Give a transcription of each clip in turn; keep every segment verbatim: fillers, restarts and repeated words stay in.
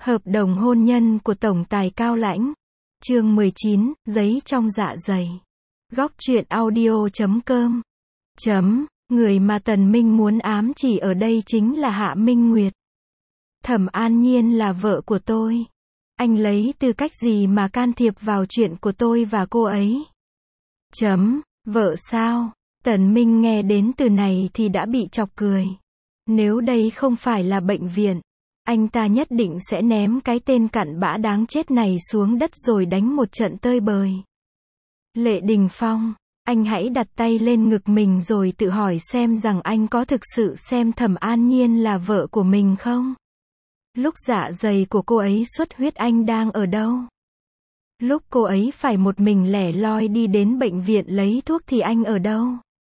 Hợp đồng hôn nhân của tổng tài Cao Lãnh. Chương mười chín, giấy trong dạ dày. Góc truyện audio chấm com. Chấm, người mà Tần Minh muốn ám chỉ ở đây chính là Hạ Minh Nguyệt. Thẩm An Nhiên là vợ của tôi. Anh lấy tư cách gì mà can thiệp vào chuyện của tôi và cô ấy? Chấm, vợ sao? Tần Minh nghe đến từ này thì đã bị chọc cười. Nếu đây không phải là bệnh viện, anh ta nhất định sẽ ném cái tên cặn bã đáng chết này xuống đất rồi đánh một trận tơi bời. Lệ Đình Phong, anh hãy đặt tay lên ngực mình rồi tự hỏi xem rằng anh có thực sự xem Thẩm An Nhiên là vợ của mình không? Lúc dạ dày của cô ấy xuất huyết anh đang ở đâu? Lúc cô ấy phải một mình lẻ loi đi đến bệnh viện lấy thuốc thì anh ở đâu?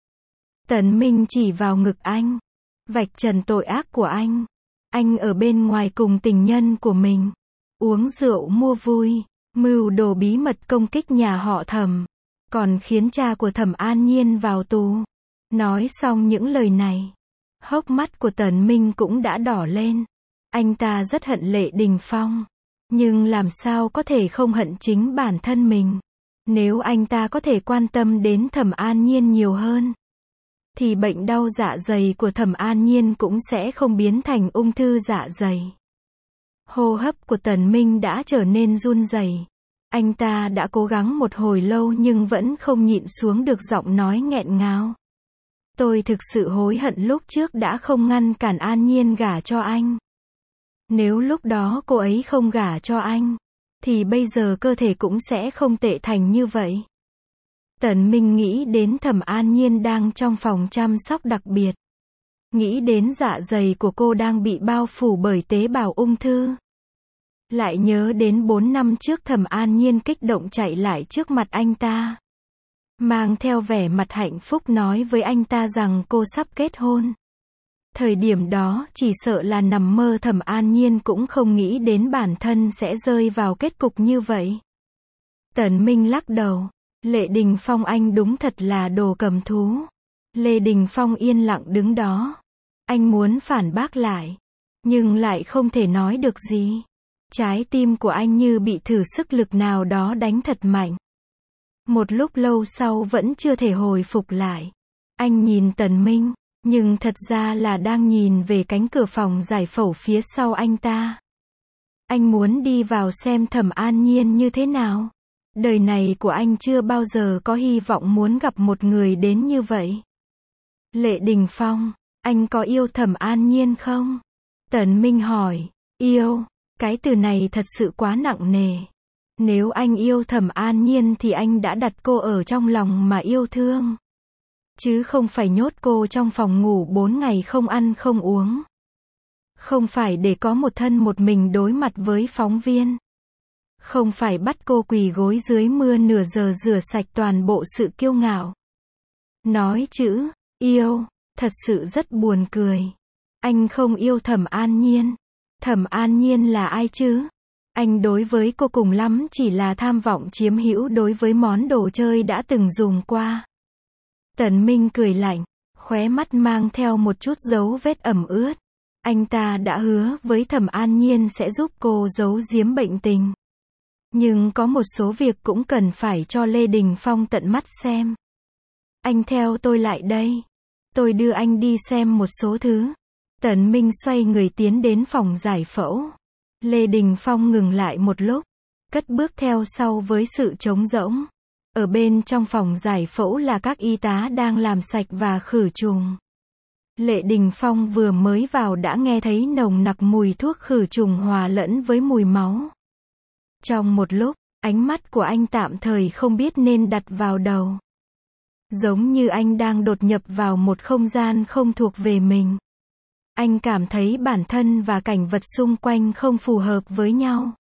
Tần Minh chỉ vào ngực anh, vạch trần tội ác của anh. Anh ở bên ngoài cùng tình nhân của mình, uống rượu mua vui, mưu đồ bí mật công kích nhà họ Thẩm, còn khiến cha của Thẩm An Nhiên vào tù. Nói xong những lời này, hốc mắt của Tần Minh cũng đã đỏ lên. Anh ta rất hận Lệ Đình Phong, nhưng làm sao có thể không hận chính bản thân mình. Nếu anh ta có thể quan tâm đến Thẩm An Nhiên nhiều hơn, thì bệnh đau dạ dày của Thẩm An Nhiên cũng sẽ không biến thành ung thư dạ dày. Hô hấp của Tần Minh đã trở nên run rẩy. Anh ta đã cố gắng một hồi lâu nhưng vẫn không nhịn xuống được giọng nói nghẹn ngào. Tôi thực sự hối hận lúc trước đã không ngăn cản An Nhiên gả cho anh. Nếu lúc đó cô ấy không gả cho anh, thì bây giờ cơ thể cũng sẽ không tệ thành như vậy. Tần Minh nghĩ đến Thẩm An Nhiên đang trong phòng chăm sóc đặc biệt. Nghĩ đến dạ dày của cô đang bị bao phủ bởi tế bào ung thư. Lại nhớ đến bốn năm trước Thẩm An Nhiên kích động chạy lại trước mặt anh ta, mang theo vẻ mặt hạnh phúc nói với anh ta rằng cô sắp kết hôn. Thời điểm đó chỉ sợ là nằm mơ Thẩm An Nhiên cũng không nghĩ đến bản thân sẽ rơi vào kết cục như vậy. Tần Minh lắc đầu. Lệ Đình Phong anh đúng thật là đồ cầm thú. Lê Đình Phong yên lặng đứng đó. Anh muốn phản bác lại, nhưng lại không thể nói được gì. Trái tim của anh như bị thử sức lực nào đó đánh thật mạnh. Một lúc lâu sau vẫn chưa thể hồi phục lại. Anh nhìn Tần Minh, nhưng thật ra là đang nhìn về cánh cửa phòng giải phẫu phía sau anh ta. Anh muốn đi vào xem Thẩm An Nhiên như thế nào. Đời này của anh chưa bao giờ có hy vọng muốn gặp một người đến như vậy. Lệ Đình Phong, anh có yêu Thẩm An Nhiên không? Tần Minh hỏi. Yêu, cái từ này thật sự quá nặng nề. Nếu anh yêu Thẩm An Nhiên thì anh đã đặt cô ở trong lòng mà yêu thương, chứ không phải nhốt cô trong phòng ngủ bốn ngày không ăn không uống. Không phải để có một thân một mình đối mặt với phóng viên. Không phải bắt cô quỳ gối dưới mưa nửa giờ rửa sạch toàn bộ sự kiêu ngạo. Nói chữ yêu thật sự rất buồn cười. Anh không yêu Thẩm An Nhiên. Thẩm An Nhiên là ai chứ? Anh đối với cô cùng lắm chỉ là tham vọng chiếm hữu đối với món đồ chơi đã từng dùng qua. Tần Minh cười lạnh, khóe mắt mang theo một chút dấu vết ẩm ướt. Anh ta đã hứa với Thẩm An Nhiên sẽ giúp cô giấu giếm bệnh tình. Nhưng có một số việc cũng cần phải cho Lê Đình Phong tận mắt xem. Anh theo tôi lại đây. Tôi đưa anh đi xem một số thứ. Tần Minh xoay người tiến đến phòng giải phẫu. Lê Đình Phong ngừng lại một lúc, cất bước theo sau với sự trống rỗng. Ở bên trong phòng giải phẫu là các y tá đang làm sạch và khử trùng. Lệ Đình Phong vừa mới vào đã nghe thấy nồng nặc mùi thuốc khử trùng hòa lẫn với mùi máu. Trong một lúc, ánh mắt của anh tạm thời không biết nên đặt vào đâu. Giống như anh đang đột nhập vào một không gian không thuộc về mình. Anh cảm thấy bản thân và cảnh vật xung quanh không phù hợp với nhau.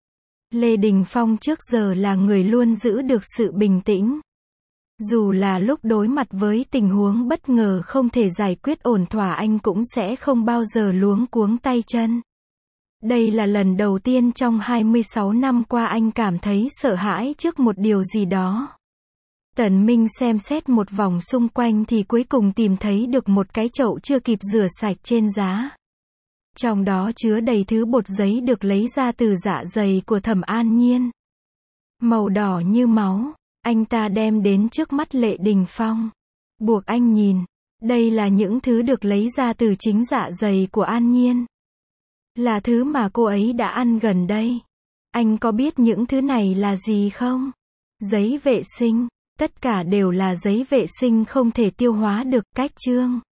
Lê Đình Phong trước giờ là người luôn giữ được sự bình tĩnh. Dù là lúc đối mặt với tình huống bất ngờ không thể giải quyết ổn thỏa anh cũng sẽ không bao giờ luống cuống tay chân. Đây là lần đầu tiên trong hai mươi sáu năm qua anh cảm thấy sợ hãi trước một điều gì đó. Tần Minh xem xét một vòng xung quanh thì cuối cùng tìm thấy được một cái chậu chưa kịp rửa sạch trên giá. Trong đó chứa đầy thứ bột giấy được lấy ra từ dạ dày của Thẩm An Nhiên. Màu đỏ như máu. Anh ta đem đến trước mắt Lệ Đình Phong. Buộc anh nhìn. Đây là những thứ được lấy ra từ chính dạ dày của An Nhiên. Là thứ mà cô ấy đã ăn gần đây. Anh có biết những thứ này là gì không? Giấy vệ sinh. Tất cả đều là giấy vệ sinh không thể tiêu hóa được. Cách chương